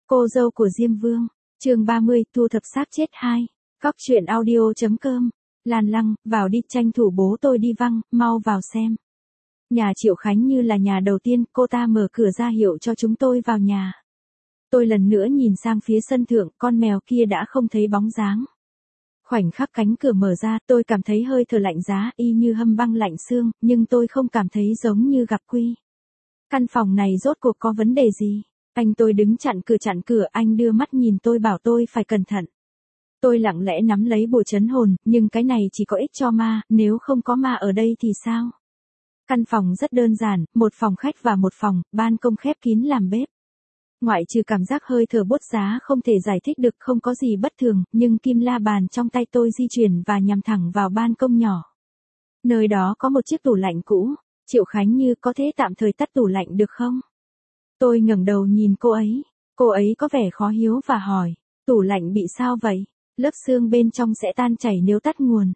Cô dâu của Diêm Vương, chương 30, thu thập xác chết 2. Cóc truyện audio.com. Lan Lăng, vào đi, tranh thủ bố tôi đi văng, mau vào xem. Nhà Triệu Khánh Như là nhà đầu tiên, cô ta mở cửa ra hiệu cho chúng tôi vào nhà. Tôi lần nữa nhìn sang phía sân thượng, con mèo kia đã không thấy bóng dáng. Khoảnh khắc cánh cửa mở ra, tôi cảm thấy hơi thở lạnh giá, y như hâm băng lạnh xương, nhưng tôi không cảm thấy giống như gặp quy. Căn phòng này rốt cuộc có vấn đề gì? Anh tôi đứng chặn cửa, anh đưa mắt nhìn tôi bảo tôi phải cẩn thận. Tôi lặng lẽ nắm lấy bùa trấn hồn, nhưng cái này chỉ có ích cho ma, nếu không có ma ở đây thì sao? Căn phòng rất đơn giản, một phòng khách và một phòng, ban công khép kín làm bếp. Ngoại trừ cảm giác hơi thở bốt giá không thể giải thích được, không có gì bất thường, nhưng kim la bàn trong tay tôi di chuyển và nhằm thẳng vào ban công nhỏ. Nơi đó có một chiếc tủ lạnh cũ. Triệu Khánh Như, có thể tạm thời tắt tủ lạnh được không? Tôi ngẩng đầu nhìn cô ấy có vẻ khó hiếu và hỏi, tủ lạnh bị sao vậy? Lớp xương bên trong sẽ tan chảy nếu tắt nguồn.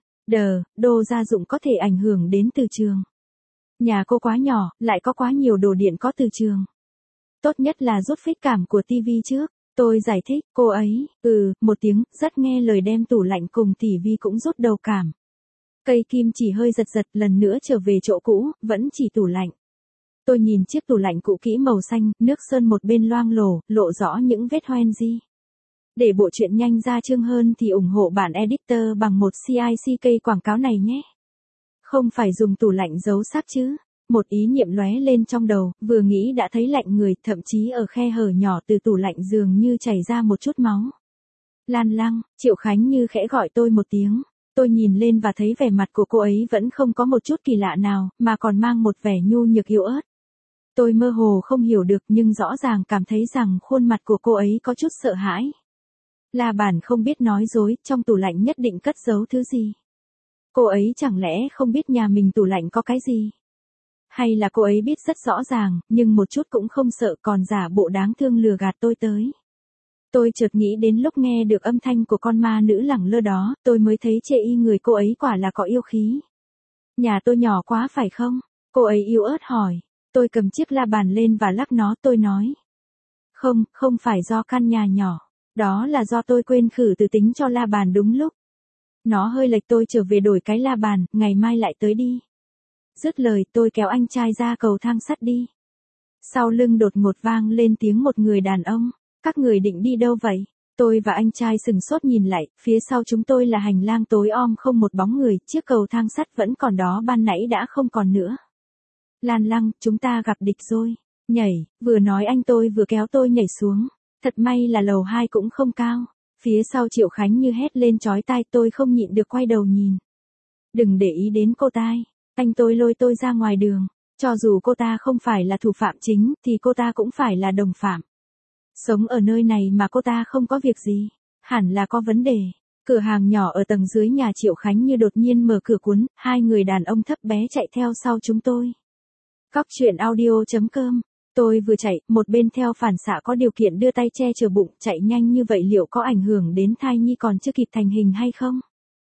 Đồ gia dụng có thể ảnh hưởng đến từ trường. Nhà cô quá nhỏ, lại có quá nhiều đồ điện có từ trường. Tốt nhất là rút phích cảm của tivi trước. Tôi giải thích, cô ấy, một tiếng, rất nghe lời đem tủ lạnh cùng tivi cũng rút đầu cảm. Cây kim chỉ hơi giật lần nữa trở về chỗ cũ, vẫn chỉ tủ lạnh. Tôi nhìn chiếc tủ lạnh cũ kỹ màu xanh, nước sơn một bên loang lổ, lộ rõ những vết hoen di. Để bộ truyện nhanh ra chương hơn thì ủng hộ bản editor bằng một CICK quảng cáo này nhé. Không phải dùng tủ lạnh giấu xác chứ? Một ý niệm lóe lên trong đầu, vừa nghĩ đã thấy lạnh người, thậm chí ở khe hở nhỏ từ tủ lạnh dường như chảy ra một chút máu. Lan Lăng, Triệu Khánh Như khẽ gọi tôi một tiếng. Tôi nhìn lên và thấy vẻ mặt của cô ấy vẫn không có một chút kỳ lạ nào, mà còn mang một vẻ nhu nhược yếu ớt. Tôi mơ hồ không hiểu được nhưng rõ ràng cảm thấy rằng khuôn mặt của cô ấy có chút sợ hãi. La Bàn không biết nói dối, trong tủ lạnh nhất định cất giấu thứ gì. Cô ấy chẳng lẽ không biết nhà mình tủ lạnh có cái gì? Hay là cô ấy biết rất rõ ràng, nhưng một chút cũng không sợ còn giả bộ đáng thương lừa gạt tôi tới. Tôi chợt nghĩ đến lúc nghe được âm thanh của con ma nữ lẳng lơ đó, tôi mới thấy chê y người cô ấy quả là có yêu khí. Nhà tôi nhỏ quá phải không? Cô ấy yếu ớt hỏi. Tôi cầm chiếc la bàn lên và lắc nó, tôi nói. Không phải do căn nhà nhỏ. Đó là do tôi quên khử từ tính cho la bàn đúng lúc. Nó hơi lệch, tôi trở về đổi cái la bàn, ngày mai lại tới đi. Dứt lời tôi kéo anh trai ra cầu thang sắt đi. Sau lưng đột ngột vang lên tiếng một người đàn ông. Các người định đi đâu vậy? Tôi và anh trai sừng sốt nhìn lại, phía sau chúng tôi là hành lang tối om không một bóng người, chiếc cầu thang sắt vẫn còn đó ban nãy đã không còn nữa. Lan Lăng, chúng ta gặp địch rồi. Nhảy, vừa nói anh tôi vừa kéo tôi nhảy xuống. Thật may là lầu 2 cũng không cao. Phía sau Triệu Khánh Như hét lên chói tai, tôi không nhịn được quay đầu nhìn. Đừng để ý đến cô ta. Anh tôi lôi tôi ra ngoài đường. Cho dù cô ta không phải là thủ phạm chính, thì cô ta cũng phải là đồng phạm. Sống ở nơi này mà cô ta không có việc gì, hẳn là có vấn đề. Cửa hàng nhỏ ở tầng dưới nhà Triệu Khánh Như đột nhiên mở cửa cuốn, hai người đàn ông thấp bé chạy theo sau chúng tôi. Cóc truyện audio.com. Tôi vừa chạy, một bên theo phản xạ có điều kiện đưa tay che chở bụng, chạy nhanh như vậy liệu có ảnh hưởng đến thai nhi còn chưa kịp thành hình hay không?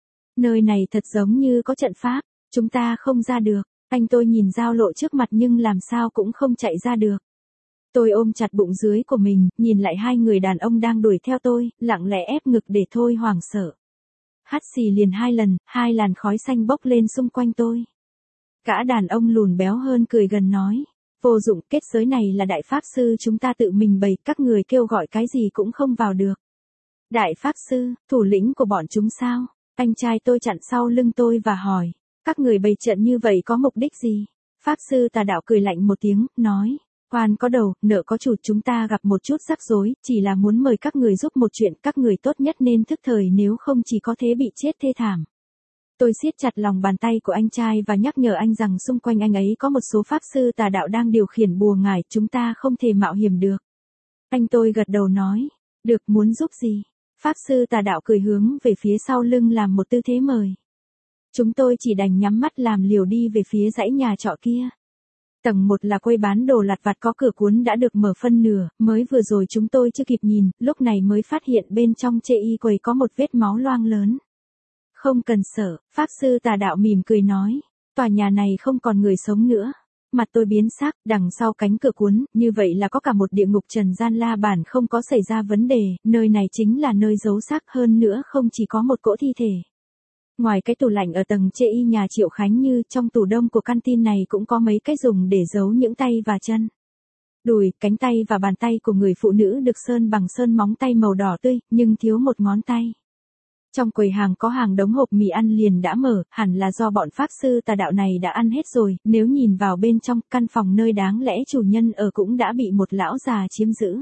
Nơi này thật giống như có trận pháp, chúng ta không ra được. Anh tôi nhìn giao lộ trước mặt nhưng làm sao cũng không chạy ra được. Tôi ôm chặt bụng dưới của mình, nhìn lại hai người đàn ông đang đuổi theo tôi, lặng lẽ ép ngực để thôi hoảng sợ. Hắt xì liền 2 lần, 2 làn khói xanh bốc lên xung quanh tôi. Gã đàn ông lùn béo hơn cười gần nói. Vô dụng, kết giới này là đại pháp sư chúng ta tự mình bày, các người kêu gọi cái gì cũng không vào được. Đại pháp sư, thủ lĩnh của bọn chúng sao? Anh trai tôi chặn sau lưng tôi và hỏi. Các người bày trận như vậy có mục đích gì? Pháp sư Tà Đạo cười lạnh một tiếng, nói. Oan có đầu, nợ có chủ, chúng ta gặp một chút rắc rối, chỉ là muốn mời các người giúp một chuyện, các người tốt nhất nên thức thời nếu không chỉ có thế bị chết thê thảm. Tôi siết chặt lòng bàn tay của anh trai và nhắc nhở anh rằng xung quanh anh ấy có một số pháp sư tà đạo đang điều khiển bùa ngải, chúng ta không thể mạo hiểm được. Anh tôi gật đầu nói, được, muốn giúp gì? Pháp sư Tà Đạo cười hướng về phía sau lưng làm một tư thế mời. Chúng tôi chỉ đành nhắm mắt làm liều đi về phía dãy nhà trọ kia. Tầng 1 là quầy bán đồ lặt vặt có cửa cuốn đã được mở phân nửa, mới vừa rồi chúng tôi chưa kịp nhìn, lúc này mới phát hiện bên trong chê y quầy có một vết máu loang lớn. Không cần sợ, Pháp sư Tà Đạo mỉm cười nói, tòa nhà này không còn người sống nữa. mặt tôi biến sắc, đằng sau cánh cửa cuốn, như vậy là có cả một địa ngục trần gian la bản không có xảy ra vấn đề, nơi này chính là nơi giấu xác, hơn nữa không chỉ có một cỗ thi thể. Ngoài cái tủ lạnh ở tầng chê y nhà Triệu Khánh Như, trong tủ đông của căn tin này cũng có mấy cái dùng để giấu những tay và chân. Đùi, cánh tay và bàn tay của người phụ nữ được sơn bằng sơn móng tay màu đỏ tươi, nhưng thiếu một ngón tay. Trong quầy hàng có hàng đống hộp mì ăn liền đã mở, hẳn là do bọn pháp sư tà đạo này đã ăn hết rồi, nếu nhìn vào bên trong, căn phòng nơi đáng lẽ chủ nhân ở cũng đã bị một lão già chiếm giữ.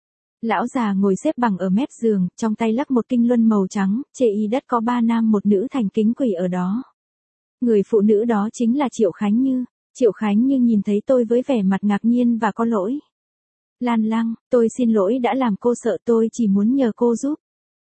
Lão già ngồi xếp bằng ở mép giường, trong tay lắc một kinh luân màu trắng, chê y đất có 3 nam một nữ thành kính quỳ ở đó. Người phụ nữ đó chính là Triệu Khánh Như. Triệu Khánh Như nhìn thấy tôi với vẻ mặt ngạc nhiên và có lỗi. Lan Lăng, tôi xin lỗi đã làm cô sợ, tôi chỉ muốn nhờ cô giúp.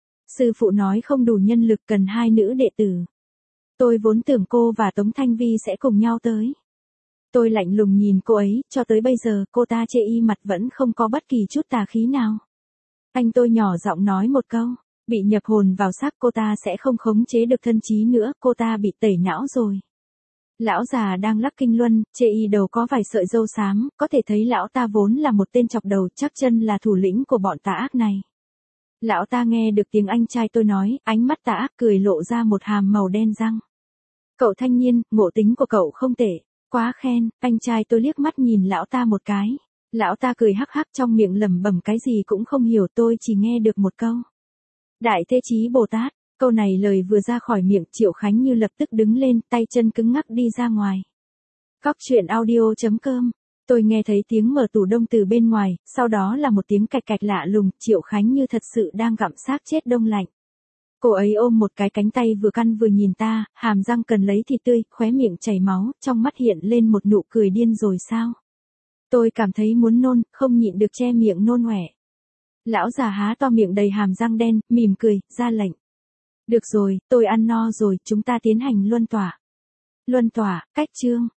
Sư phụ nói không đủ nhân lực, cần 2 nữ đệ tử. Tôi vốn tưởng cô và Tống Thanh Vi sẽ cùng nhau tới. Tôi lạnh lùng nhìn cô ấy, cho tới bây giờ cô ta chê y mặt vẫn không có bất kỳ chút tà khí nào. Anh tôi nhỏ giọng nói một câu, bị nhập hồn vào xác cô ta sẽ không khống chế được thân trí nữa, cô ta bị tẩy não rồi. Lão già đang lắc kinh luân, chê y đầu có vài sợi râu xám, có thể thấy lão ta vốn là một tên chọc đầu, chắc chân là thủ lĩnh của bọn tà ác này. Lão ta nghe được tiếng anh trai tôi nói, ánh mắt tà ác cười lộ ra một hàm màu đen răng. Cậu thanh niên, ngộ tính của cậu không tệ, quá khen, anh trai tôi liếc mắt nhìn lão ta một cái. Lão ta cười hắc hắc trong miệng lẩm bẩm cái gì cũng không hiểu, tôi chỉ nghe được một câu. Đại Thế Chí Bồ Tát, câu này lời vừa ra khỏi miệng Triệu Khánh Như lập tức đứng lên, tay chân cứng ngắc đi ra ngoài. Cóc truyện audio.com. Tôi nghe thấy tiếng mở tủ đông từ bên ngoài, sau đó là một tiếng cạch cạch lạ lùng, Triệu Khánh Như thật sự đang gặm xác chết đông lạnh. Cô ấy ôm một cái cánh tay vừa căn vừa nhìn ta, hàm răng cần lấy thịt tươi, khóe miệng chảy máu, trong mắt hiện lên một nụ cười điên rồi sao. Tôi cảm thấy muốn nôn, không nhịn được che miệng nôn ọe. Lão già há to miệng đầy hàm răng đen, mỉm cười, ra lệnh. Được rồi, tôi ăn no rồi, chúng ta tiến hành luân tỏa. Luân tỏa, cách chương.